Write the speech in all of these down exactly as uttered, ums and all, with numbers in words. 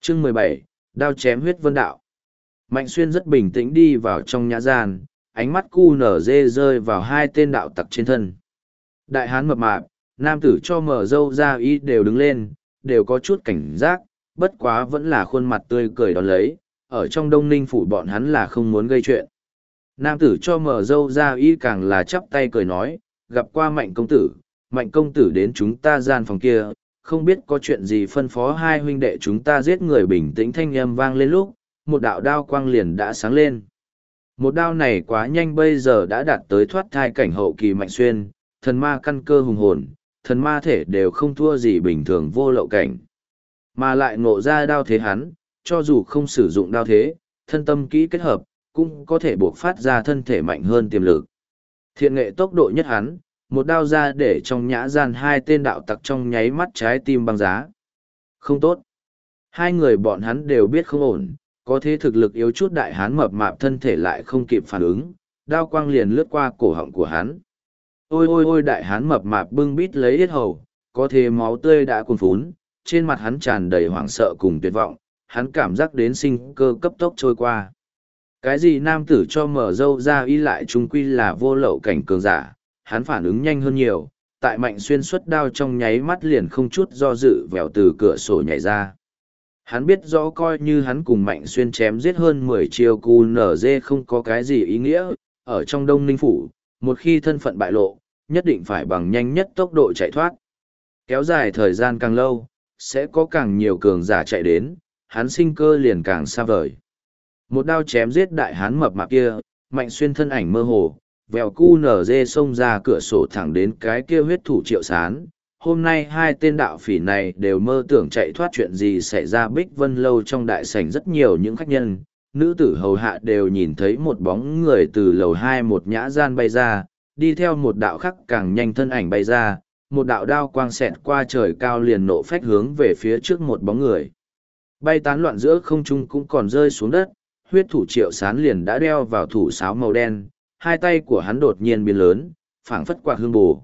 Chương mười bảy, đao chém huyết vân đạo. Mạnh Xuyên rất bình tĩnh đi vào trong nhã gian, ánh mắt cu nở dê rơi vào hai tên đạo tặc trên thân. Đại hán mập mạp, nam tử cho mở râu ra y đều đứng lên, đều có chút cảnh giác, bất quá vẫn là khuôn mặt tươi cười đón lấy, ở trong Đông Ninh phủ bọn hắn là không muốn gây chuyện. Nam tử cho mở râu ra y càng là chắp tay cười nói, gặp qua Mạnh công tử, Mạnh công tử đến chúng ta gian phòng kia, không biết có chuyện gì phân phó hai huynh đệ chúng ta giết người. Bình tĩnh thanh âm vang lên lúc, một đạo đao quang liền đã sáng lên. Một đao này quá nhanh, bây giờ đã đạt tới thoát thai cảnh hậu kỳ Mạnh Xuyên, thần ma căn cơ hùng hồn, thần ma thể đều không thua gì bình thường vô lậu cảnh. Mà lại ngộ ra đao thế hắn, cho dù không sử dụng đao thế, thân tâm kỹ kết hợp, cũng có thể buộc phát ra thân thể mạnh hơn tiềm lực. Thiện nghệ tốc độ nhất hắn, một đao ra để trong nhã gian hai tên đạo tặc trong nháy mắt trái tim băng giá. Không tốt. Hai người bọn hắn đều biết không ổn, có thế thực lực yếu chút đại hán mập mạp thân thể lại không kịp phản ứng, đao quang liền lướt qua cổ họng của hắn. Ôi ôi ôi, đại hán mập mạp bưng bít lấy yết hầu, có thế máu tươi đã cuồn phún, trên mặt hắn tràn đầy hoảng sợ cùng tuyệt vọng, hắn cảm giác đến sinh cơ cấp tốc trôi qua. Cái gì nam tử cho mở râu ra y lại trung quy là vô lậu cảnh cường giả, hắn phản ứng nhanh hơn nhiều, tại Mạnh Xuyên xuất đao trong nháy mắt liền không chút do dự vèo từ cửa sổ nhảy ra. Hắn biết rõ coi như hắn cùng Mạnh Xuyên chém giết hơn mười chiêu cu nở dê không có cái gì ý nghĩa, ở trong Đông Ninh phủ, một khi thân phận bại lộ, nhất định phải bằng nhanh nhất tốc độ chạy thoát. Kéo dài thời gian càng lâu, sẽ có càng nhiều cường giả chạy đến, hắn sinh cơ liền càng xa vời. Một đao chém giết đại hán mập mạp kia, Mạnh Xuyên thân ảnh mơ hồ, vèo cu nở dê xông ra cửa sổ thẳng đến cái kia huyết thủ Triệu Sán. Hôm nay hai tên đạo phỉ này đều mơ tưởng chạy thoát, chuyện gì xảy ra. Bích Vân lâu trong đại sảnh rất nhiều những khách nhân, nữ tử hầu hạ đều nhìn thấy một bóng người từ lầu hai một nhã gian bay ra, đi theo một đạo khắc càng nhanh thân ảnh bay ra, một đạo đao quang xẹt qua trời cao liền nộ phách hướng về phía trước một bóng người. Bay tán loạn giữa không trung cũng còn rơi xuống đất, huyết thủ Triệu Sán liền đã đeo vào thủ sáo màu đen, hai tay của hắn đột nhiên biến lớn, phảng phất quạt hương bù.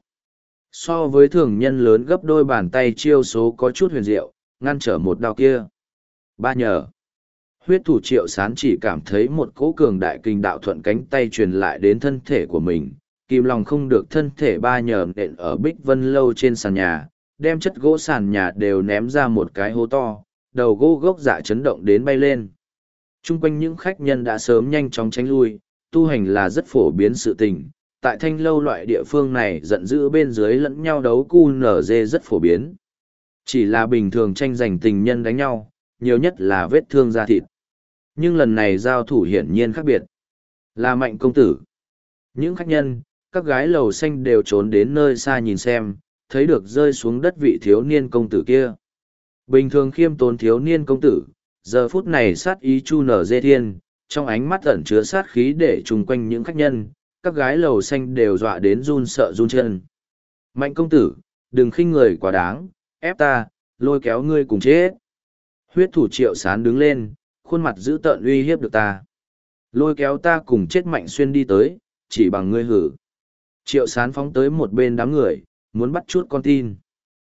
So với thường nhân lớn gấp đôi bàn tay, chiêu số có chút huyền diệu, ngăn trở một đao kia. Ba nhờ. Huyết thủ Triệu Sán chỉ cảm thấy một cỗ cường đại kinh đạo thuận cánh tay truyền lại đến thân thể của mình, kìm lòng không được thân thể ba nhờ nện ở Bích Vân lâu trên sàn nhà, đem chất gỗ sàn nhà đều ném ra một cái hố to, đầu gỗ gốc dạ chấn động đến bay lên. Trung quanh những khách nhân đã sớm nhanh chóng tránh lui, tu hành là rất phổ biến sự tình. Tại Thanh lâu loại địa phương này giận dữ bên dưới lẫn nhau đấu cu nở dê rất phổ biến. Chỉ là bình thường tranh giành tình nhân đánh nhau, nhiều nhất là vết thương da thịt. Nhưng lần này giao thủ hiển nhiên khác biệt. Là Mạnh công tử. Những khách nhân, các gái lầu xanh đều trốn đến nơi xa nhìn xem, thấy được rơi xuống đất vị thiếu niên công tử kia. Bình thường khiêm tốn thiếu niên công tử, giờ phút này sát ý chu nở dê thiên, trong ánh mắt ẩn chứa sát khí để chung quanh những khách nhân, các gái lầu xanh đều dọa đến run sợ run chân. Mạnh công tử, đừng khinh người quá đáng, ép ta, lôi kéo ngươi cùng chết. Huyết thủ Triệu Sán đứng lên, khuôn mặt dữ tợn uy hiếp được ta. Lôi kéo ta cùng chết. Mạnh Xuyên đi tới, chỉ bằng ngươi hử. Triệu Sán phóng tới một bên đám người, muốn bắt chút con tin.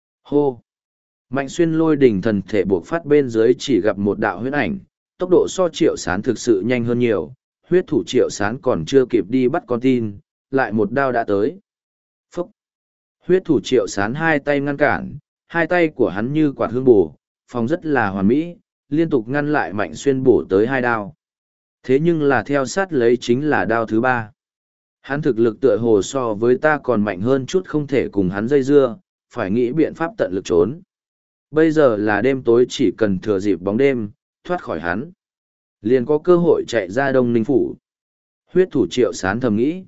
Hô! Mạnh Xuyên lôi đỉnh thần thể buộc phát bên dưới chỉ gặp một đạo huyết ảnh, tốc độ so Triệu Sán thực sự nhanh hơn nhiều, huyết thủ Triệu Sán còn chưa kịp đi bắt con tin, lại một đao đã tới. Phúc! Huyết thủ Triệu Sán hai tay ngăn cản, hai tay của hắn như quạt hương bổ, phòng rất là hoàn mỹ, liên tục ngăn lại Mạnh Xuyên bổ tới hai đao. Thế nhưng là theo sát lấy chính là đao thứ ba. Hắn thực lực tựa hồ so với ta còn mạnh hơn chút, không thể cùng hắn dây dưa, phải nghĩ biện pháp tận lực trốn. Bây giờ là đêm tối, chỉ cần thừa dịp bóng đêm, thoát khỏi hắn, liền có cơ hội chạy ra Đông Ninh phủ. Huyết thủ Triệu Sán thầm nghĩ.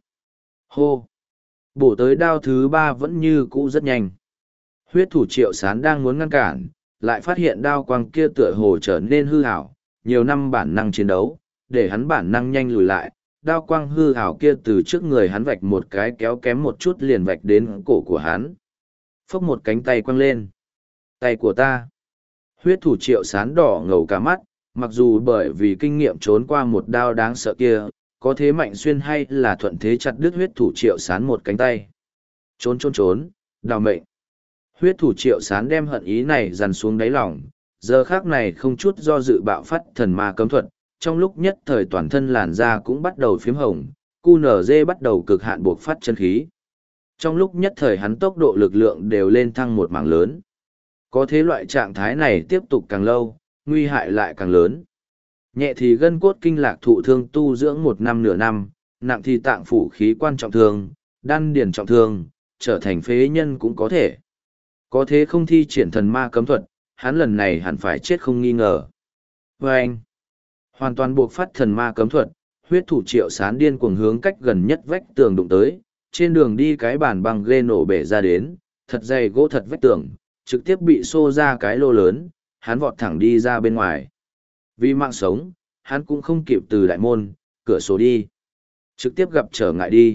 Hô! Bổ tới đao thứ ba vẫn như cũ rất nhanh. Huyết thủ Triệu Sán đang muốn ngăn cản, lại phát hiện đao quang kia tựa hồ trở nên hư ảo, nhiều năm bản năng chiến đấu, để hắn bản năng nhanh lùi lại. Đao quang hư ảo kia từ trước người hắn vạch một cái kéo kém một chút liền vạch đến cổ của hắn. Phốc một cánh tay quăng lên. Tay của ta. Huyết thủ Triệu Sán đỏ ngầu cả mắt, mặc dù bởi vì kinh nghiệm trốn qua một đao đáng sợ kia, có thế Mạnh Xuyên hay là thuận thế chặt đứt huyết thủ Triệu Sán một cánh tay. Trốn trốn trốn, đào mệnh. Huyết thủ Triệu Sán đem hận ý này dằn xuống đáy lòng, giờ khác này không chút do dự bạo phát thần ma cấm thuật, trong lúc nhất thời toàn thân làn da cũng bắt đầu phiếm hồng, cu nở dê bắt đầu cực hạn buộc phát chân khí. Trong lúc nhất thời hắn tốc độ lực lượng đều lên thăng một mảng lớn. Có thế loại trạng thái này tiếp tục càng lâu, nguy hại lại càng lớn. Nhẹ thì gân cốt kinh lạc thụ thương tu dưỡng một năm nửa năm, nặng thì tạng phủ khí quan trọng thương, đan điền trọng thương, trở thành phế nhân cũng có thể. Có thế không thi triển thần ma cấm thuật, hắn lần này hẳn phải chết không nghi ngờ. Và anh, hoàn toàn buộc phát thần ma cấm thuật, huyết thủ Triệu Sán điên cuồng hướng cách gần nhất vách tường đụng tới, trên đường đi cái bàn băng ghê nổ bể ra đến, thật dày gỗ thật vách tường, trực tiếp bị xô ra cái lô lớn, hắn vọt thẳng đi ra bên ngoài. Vì mạng sống, hắn cũng không kịp từ đại môn, cửa sổ đi. Trực tiếp gặp trở ngại đi.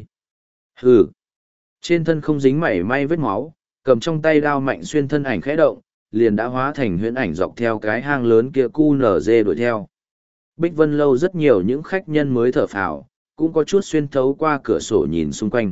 Hừ. Trên thân không dính mảy may vết máu, cầm trong tay đao Mạnh Xuyên thân ảnh khẽ động, liền đã hóa thành huyễn ảnh dọc theo cái hang lớn kia cu nở dê đuổi theo. Bích Vân Lâu rất nhiều những khách nhân mới thở phào, cũng có chút xuyên thấu qua cửa sổ nhìn xung quanh.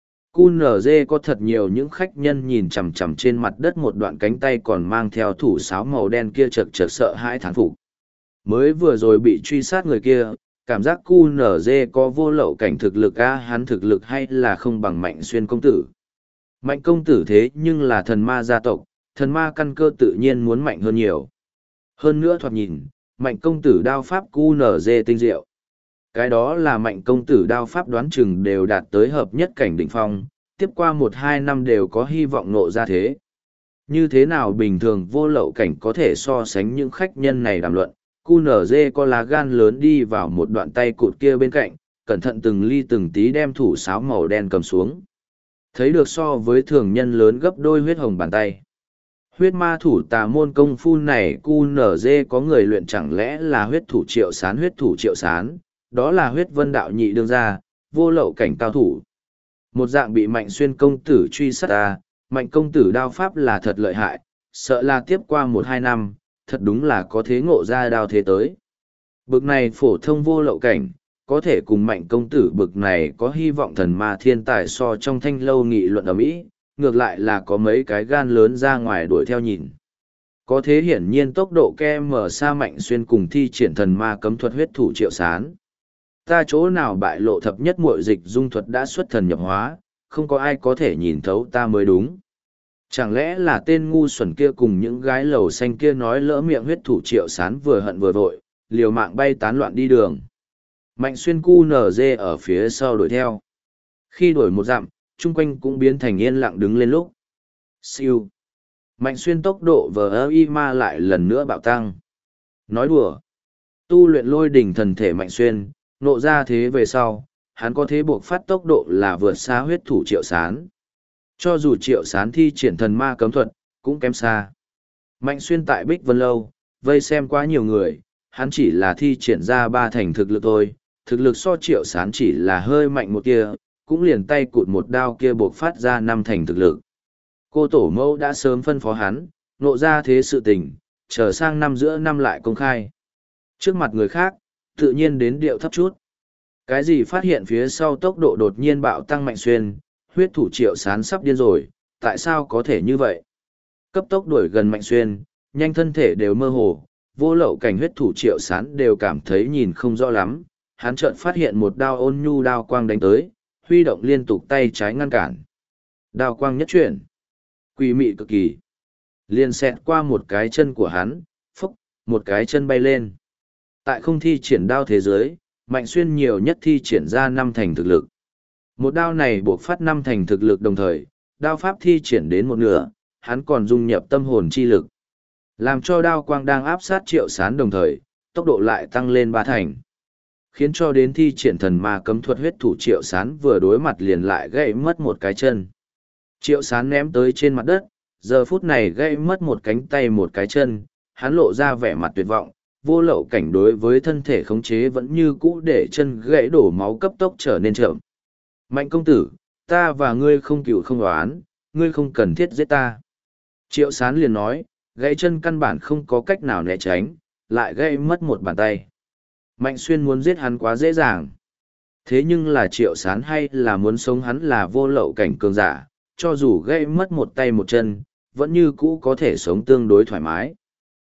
Cu nở dê có thật nhiều những khách nhân nhìn chằm chằm trên mặt đất một đoạn cánh tay còn mang theo thủ sáo màu đen kia chật chật sợ hãi thán phục. Mới vừa rồi bị truy sát người kia, cảm giác cu nở dê có vô lậu cảnh thực lực a hắn thực lực hay là không bằng Mạnh Xuyên công tử. Mạnh công tử thế nhưng là thần ma gia tộc, thần ma căn cơ tự nhiên muốn mạnh hơn nhiều. Hơn nữa thoạt nhìn, Mạnh công tử đao pháp cu nở dê tinh diệu. Cái đó là Mạnh công tử đao pháp đoán chừng đều đạt tới hợp nhất cảnh đỉnh phong, tiếp qua một hai năm đều có hy vọng nộ ra thế. Như thế nào bình thường vô lậu cảnh có thể so sánh những khách nhân này đàm luận, cu nở dê có lá gan lớn đi vào một đoạn tay cụt kia bên cạnh, cẩn thận từng ly từng tí đem thủ sáo màu đen cầm xuống. Thấy được so với thường nhân lớn gấp đôi huyết hồng bàn tay. Huyết ma thủ tà môn công phu này cu nở dê có người luyện chẳng lẽ là huyết thủ Triệu Sán huyết thủ Triệu Sán, đó là huyết vân đạo nhị đương gia, vô lậu cảnh cao thủ. Một dạng bị Mạnh Xuyên công tử truy sát ta, Mạnh công tử đao pháp là thật lợi hại, sợ là tiếp qua một hai năm, thật đúng là có thế ngộ ra đao thế tới. Bực này phổ thông vô lậu cảnh, có thể cùng Mạnh công tử bực này có hy vọng thần ma thiên tài so trong thanh lâu nghị luận ở Mỹ, ngược lại là có mấy cái gan lớn ra ngoài đuổi theo nhìn. Có thế hiển nhiên tốc độ ke mở xa Mạnh Xuyên cùng thi triển thần ma cấm thuật huyết thủ Triệu Sán. Ta chỗ nào bại lộ thập nhất muội dịch dung thuật đã xuất thần nhập hóa, không có ai có thể nhìn thấu ta mới đúng. Chẳng lẽ là tên ngu xuẩn kia cùng những gái lầu xanh kia nói lỡ miệng huyết thủ Triệu Sán vừa hận vừa vội, liều mạng bay tán loạn đi đường. Mạnh Xuyên cu nở dê ở phía sau đuổi theo. Khi đuổi một dặm, chung quanh cũng biến thành yên lặng đứng lên lúc. Siêu. Mạnh Xuyên tốc độ vờ y ma lại lần nữa bạo tăng. Nói đùa. Tu luyện lôi đỉnh thần thể Mạnh Xuyên, nộ ra thế về sau, hắn có thế buộc phát tốc độ là vượt xa huyết thủ Triệu Sán. Cho dù Triệu Sán thi triển thần ma cấm thuật, cũng kém xa. Mạnh Xuyên tại Bích Vân Lâu, vây xem quá nhiều người, hắn chỉ là thi triển ra ba thành thực lực thôi, thực lực so Triệu Sán chỉ là hơi mạnh một kia, cũng liền tay cụt một đao kia buộc phát ra năm thành thực lực. Cô tổ mẫu đã sớm phân phó hắn, nộ ra thế sự tình, chờ sang năm giữa năm lại công khai. Trước mặt người khác, tự nhiên đến điệu thấp chút. Cái gì phát hiện phía sau tốc độ đột nhiên bạo tăng Mạnh Xuyên, huyết thủ Triệu Sán sắp điên rồi, tại sao có thể như vậy? Cấp tốc đuổi gần Mạnh Xuyên, nhanh thân thể đều mơ hồ, vô lậu cảnh huyết thủ Triệu Sán đều cảm thấy nhìn không rõ lắm. Hắn chợt phát hiện một đao ôn nhu đao quang đánh tới, huy động liên tục tay trái ngăn cản. Đao quang nhất chuyển, quỷ mị cực kỳ. Liền xẹt qua một cái chân của hắn, phốc, một cái chân bay lên. Tại không thi triển đao thế giới, Mạnh Xuyên nhiều nhất thi triển ra năm thành thực lực. Một đao này buộc phát năm thành thực lực đồng thời, đao pháp thi triển đến một nửa, hắn còn dung nhập tâm hồn chi lực. Làm cho đao quang đang áp sát Triệu Sán đồng thời, tốc độ lại tăng lên ba thành. Khiến cho đến thi triển thần ma cấm thuật huyết thủ Triệu Sán vừa đối mặt liền lại gãy mất một cái chân. Triệu Sán ném tới trên mặt đất, giờ phút này gãy mất một cánh tay một cái chân, hắn lộ ra vẻ mặt tuyệt vọng, vô lậu cảnh đối với thân thể khống chế vẫn như cũ để chân gãy đổ máu cấp tốc trở nên chậm. Mạnh công tử, ta và ngươi không cựu không đoán, ngươi không cần thiết giết ta. Triệu Sán liền nói, gãy chân căn bản không có cách nào né tránh, lại gãy mất một bàn tay. Mạnh Xuyên muốn giết hắn quá dễ dàng. Thế nhưng là Triệu Sán hay là muốn sống hắn là vô lậu cảnh cường giả, cho dù gãy mất một tay một chân, vẫn như cũ có thể sống tương đối thoải mái.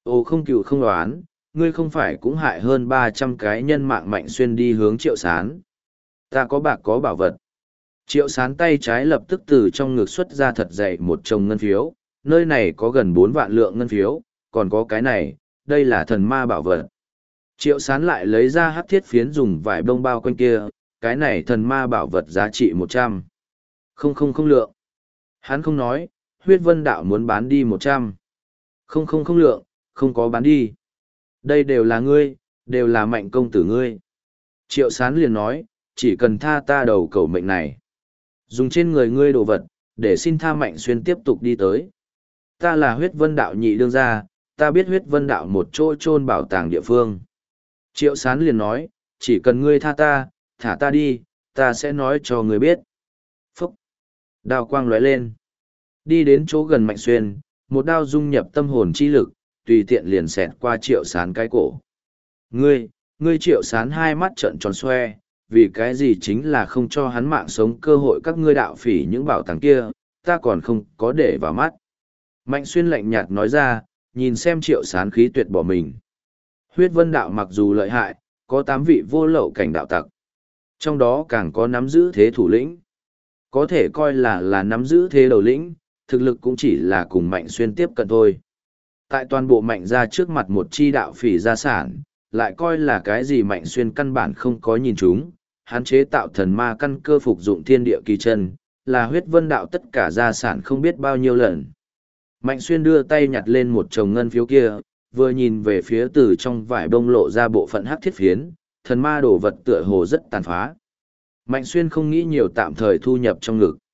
Ồ không cựu không đoán, ngươi không phải cũng hại hơn ba trăm cái nhân mạng Mạnh Xuyên đi hướng Triệu Sán. Ta có bạc có bảo vật. Triệu Sán tay trái lập tức từ trong ngực xuất ra thật dày một chồng ngân phiếu, nơi này có gần bốn vạn lượng ngân phiếu, còn có cái này, đây là thần ma bảo vật. Triệu Sán lại lấy ra hắc thiết phiến dùng vải bông bao quanh kia, cái này thần ma bảo vật giá trị một trăm. Không không không lượng. Hắn không nói, huyết vân đạo muốn bán đi một trăm. Không không không lượng, không có bán đi. Đây đều là ngươi, đều là Mạnh công tử ngươi. Triệu Sán liền nói, chỉ cần tha ta đầu cầu mệnh này. Dùng trên người ngươi đồ vật, để xin tha Mạnh Xuyên tiếp tục đi tới. Ta là huyết vân đạo nhị đương gia, ta biết huyết vân đạo một chỗ chôn bảo tàng địa phương. Triệu Sán liền nói, chỉ cần ngươi tha ta, thả ta đi, ta sẽ nói cho ngươi biết. Phúc! Đao quang lóe lên. Đi đến chỗ gần Mạnh Xuyên, một đao dung nhập tâm hồn chi lực, tùy tiện liền xẹt qua Triệu Sán cái cổ. Ngươi, ngươi Triệu Sán hai mắt trợn tròn xoe, vì cái gì chính là không cho hắn mạng sống cơ hội các ngươi đạo phỉ những bảo tàng kia, ta còn không có để vào mắt. Mạnh Xuyên lạnh nhạt nói ra, nhìn xem Triệu Sán khí tuyệt bỏ mình. Huyết vân đạo mặc dù lợi hại, có tám vị vô lậu cảnh đạo tặc. Trong đó càng có nắm giữ thế thủ lĩnh. Có thể coi là là nắm giữ thế đầu lĩnh, thực lực cũng chỉ là cùng Mạnh Xuyên tiếp cận thôi. Tại toàn bộ Mạnh gia trước mặt một chi đạo phỉ gia sản, lại coi là cái gì Mạnh Xuyên căn bản không có nhìn chúng, hắn chế tạo thần ma căn cơ phục dụng thiên địa kỳ chân, là huyết vân đạo tất cả gia sản không biết bao nhiêu lần. Mạnh Xuyên đưa tay nhặt lên một chồng ngân phiếu kia, vừa nhìn về phía từ trong vải bông lộ ra bộ phận hắc thiết phiến, thần ma đồ vật tựa hồ rất tàn phá. Mạnh Xuyên không nghĩ nhiều tạm thời thu nhập trong ngực.